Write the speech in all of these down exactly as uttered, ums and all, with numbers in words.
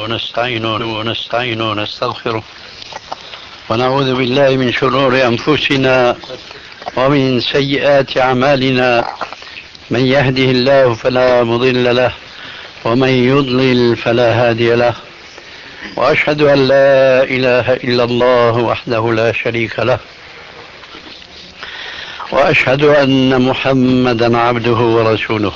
ونستعينه ونستعينه ونستغفره ونعوذ بالله من شرور أنفسنا ومن سيئات أعمالنا. من يهده الله فلا مضل له ومن يضلل فلا هادي له، وأشهد أن لا إله إلا الله وحده لا شريك له، وأشهد أن محمدا عبده ورسوله.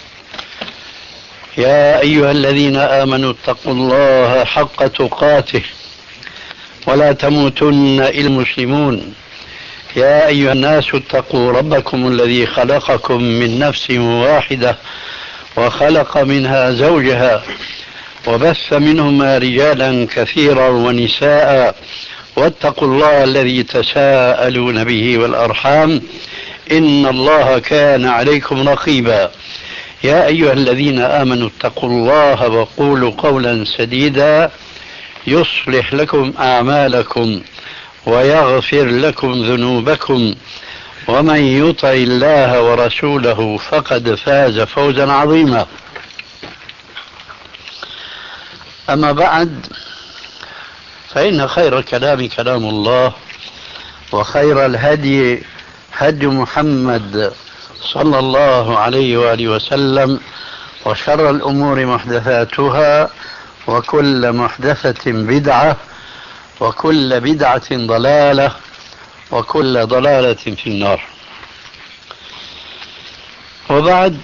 يا أيها الذين آمنوا اتقوا الله حق تقاته ولا تموتن إلا مسلمون. يا أيها الناس اتقوا ربكم الذي خلقكم من نفس واحدة وخلق منها زوجها وبث منهما رجالا كثيرا ونساء، واتقوا الله الذي تساءلون به والأرحام إن الله كان عليكم رقيبا. يا أيها الذين آمنوا اتقوا الله وقولوا قولا سديدا يصلح لكم أعمالكم ويغفر لكم ذنوبكم، ومن يطع الله ورسوله فقد فاز فوزا عظيما. أما بعد، فإن خير الكلام كلام الله، وخير الهدي هدي محمد صلى الله عليه وآله وسلم، وشر الأمور محدثاتها، وكل محدثة بدعة، وكل بدعة ضلالة، وكل ضلالة في النار. وبعد،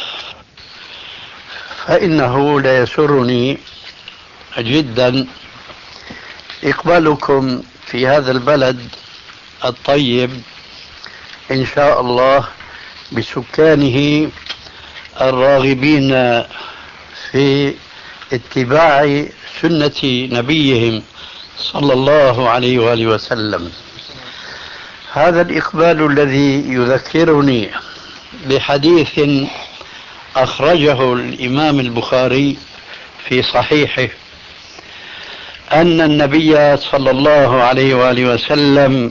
فإنه لا يسرني جدا إقبالكم في هذا البلد الطيب إن شاء الله، بسكانه الراغبين في اتباع سنة نبيهم صلى الله عليه وآله وسلم. هذا الإقبال الذي يذكرني بحديث أخرجه الإمام البخاري في صحيحه، أن النبي صلى الله عليه وآله وسلم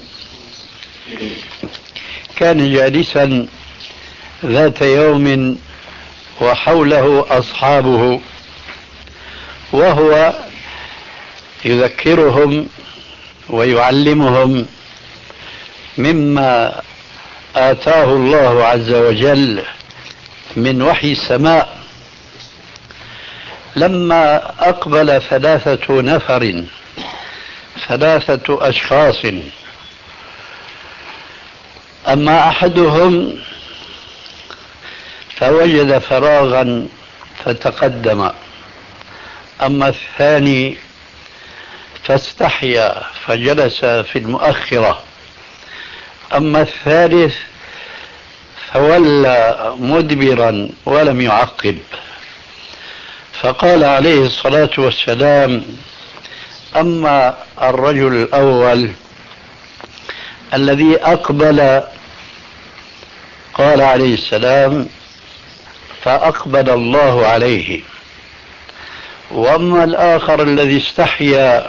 كان جالسا ذات يوم وحوله أصحابه، وهو يذكرهم ويعلمهم مما آتاه الله عز وجل من وحي السماء. لما أقبل ثلاثة نفر ثلاثة أشخاص، أما أحدهم فوجد فراغا فتقدم، أما الثاني فاستحيا فجلس في المؤخرة، أما الثالث فولى مدبرا ولم يعقب. فقال عليه الصلاة والسلام: أما الرجل الأول الذي أقبل، قال عليه السلام: فأقبل الله عليه. وأما الآخر الذي استحيا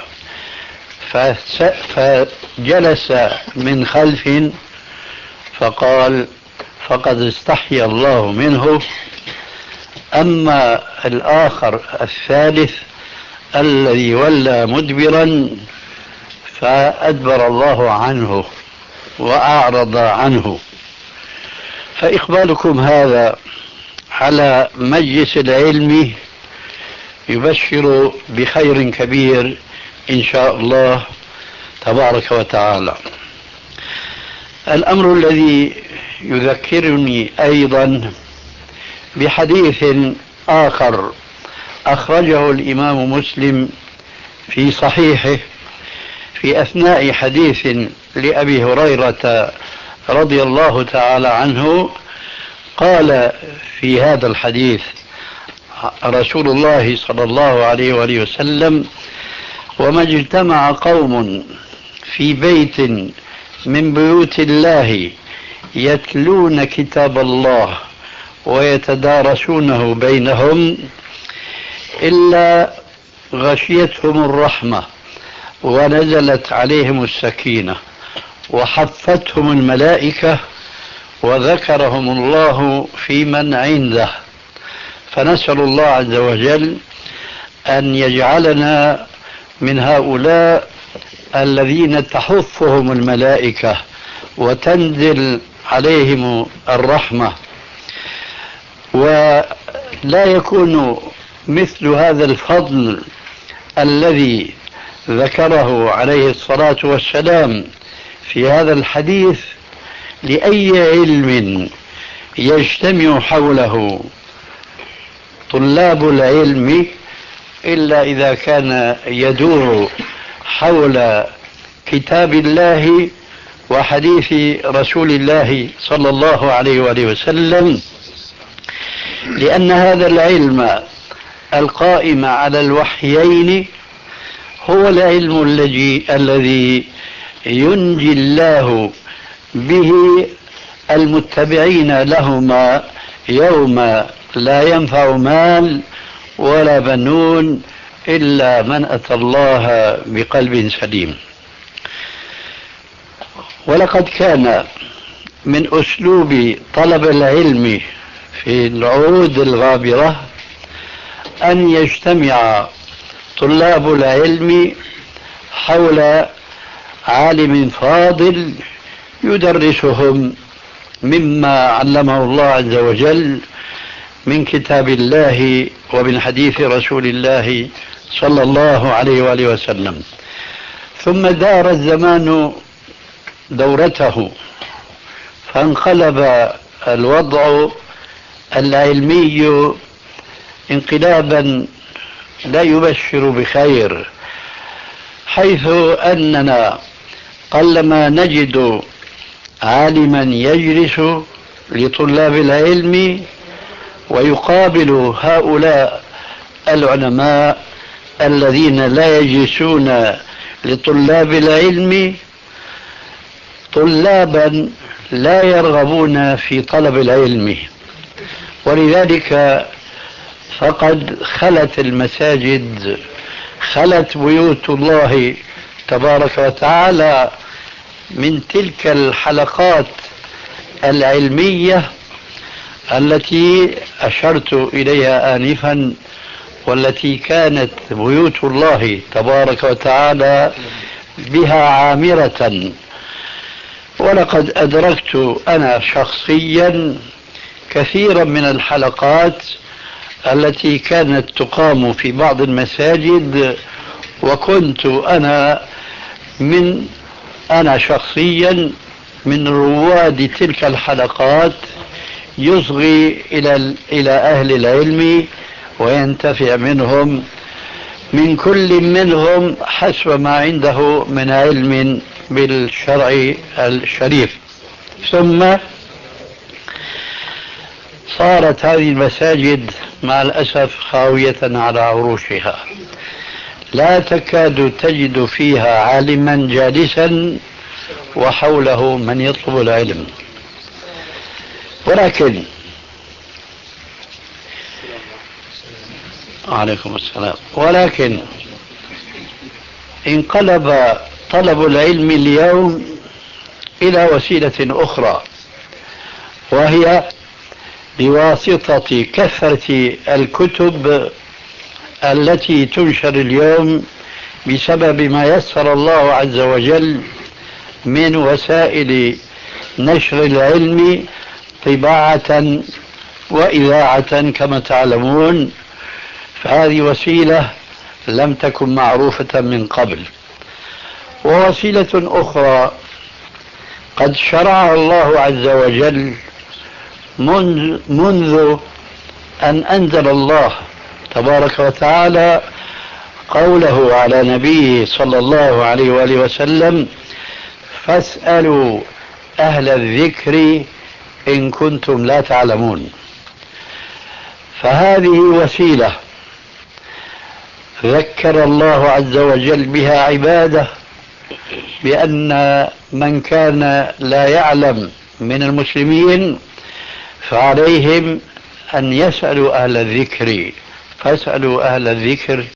فجلس من خلف، فقال: فقد استحيا الله منه. أما الآخر الثالث الذي ولى مدبرا فأدبر الله عنه وأعرض عنه. فإقبالكم هذا على مجلس العلم يبشر بخير كبير إن شاء الله تبارك وتعالى. الأمر الذي يذكرني أيضا بحديث آخر أخرجه الإمام مسلم في صحيحه في أثناء حديث لأبي هريرة رضي الله تعالى عنه. قال في هذا الحديث رسول الله صلى الله عليه وآله وسلم: وما اجتمع قوم في بيت من بيوت الله يتلون كتاب الله ويتدارسونه بينهم إلا غشيتهم الرحمة ونزلت عليهم السكينة وحفتهم الملائكة وذكرهم الله في من عنده. فنسأل الله عز وجل أن يجعلنا من هؤلاء الذين تحفهم الملائكة وتنزل عليهم الرحمة، ولا يكون مثل هذا الفضل الذي ذكره عليه الصلاة والسلام في هذا الحديث لأي علم يجتمع حوله طلاب العلم إلا إذا كان يدور حول كتاب الله وحديث رسول الله صلى الله عليه وآله وسلم، لأن هذا العلم القائم على الوحيين هو العلم الذي الذي ينجي الله به المتبعين لهما يوم لا ينفع مال ولا بنون إلا من أتى الله بقلب سليم. ولقد كان من أسلوب طلب العلم في العهود الغابرة أن يجتمع طلاب العلم حول عالم فاضل يدرسهم مما علمه الله عز وجل من كتاب الله ومن حديث رسول الله صلى الله عليه وآله وسلم. ثم دار الزمان دورته فانقلب الوضع العلمي انقلابا لا يبشر بخير، حيث أننا قلما نجد عالما يجلس لطلاب العلم ويقابل هؤلاء العلماء الذين لا يجلسون لطلاب العلم طلابا لا يرغبون في طلب العلم. ولذلك فقد خلت المساجد، خلت بيوت الله تبارك وتعالى من تلك الحلقات العلمية التي أشرت إليها آنفا، والتي كانت بيوت الله تبارك وتعالى بها عامرة. ولقد أدركت أنا شخصيا كثيرا من الحلقات التي كانت تقام في بعض المساجد، وكنت أنا من أنا شخصيا من رواد تلك الحلقات، يصغي إلى إلى أهل العلم وينتفع منهم، من كل منهم حسب ما عنده من علم بالشرع الشريف. ثم صارت هذه المساجد مع الأسف خاوية على عروشها، لا تكاد تجد فيها عالما جالسا وحوله من يطلب العلم. ولكن عليكم السلام ولكن انقلب طلب العلم اليوم إلى وسيلة أخرى، وهي بواسطة كثرة الكتب التي تنشر اليوم بسبب ما يسر الله عز وجل من وسائل نشر العلم طباعة وإذاعة كما تعلمون. فهذه وسيلة لم تكن معروفة من قبل. ووسيلة أخرى قد شرعها الله عز وجل منذ, منذ أن أنزل الله تبارك وتعالى قوله على نبيه صلى الله عليه وآله وسلم: فاسألوا أهل الذكر إن كنتم لا تعلمون. فهذه وسيلة ذكر الله عز وجل بها عباده بأن من كان لا يعلم من المسلمين فعليهم أن يسألوا أهل الذكر، فاسألوا أهل الذكر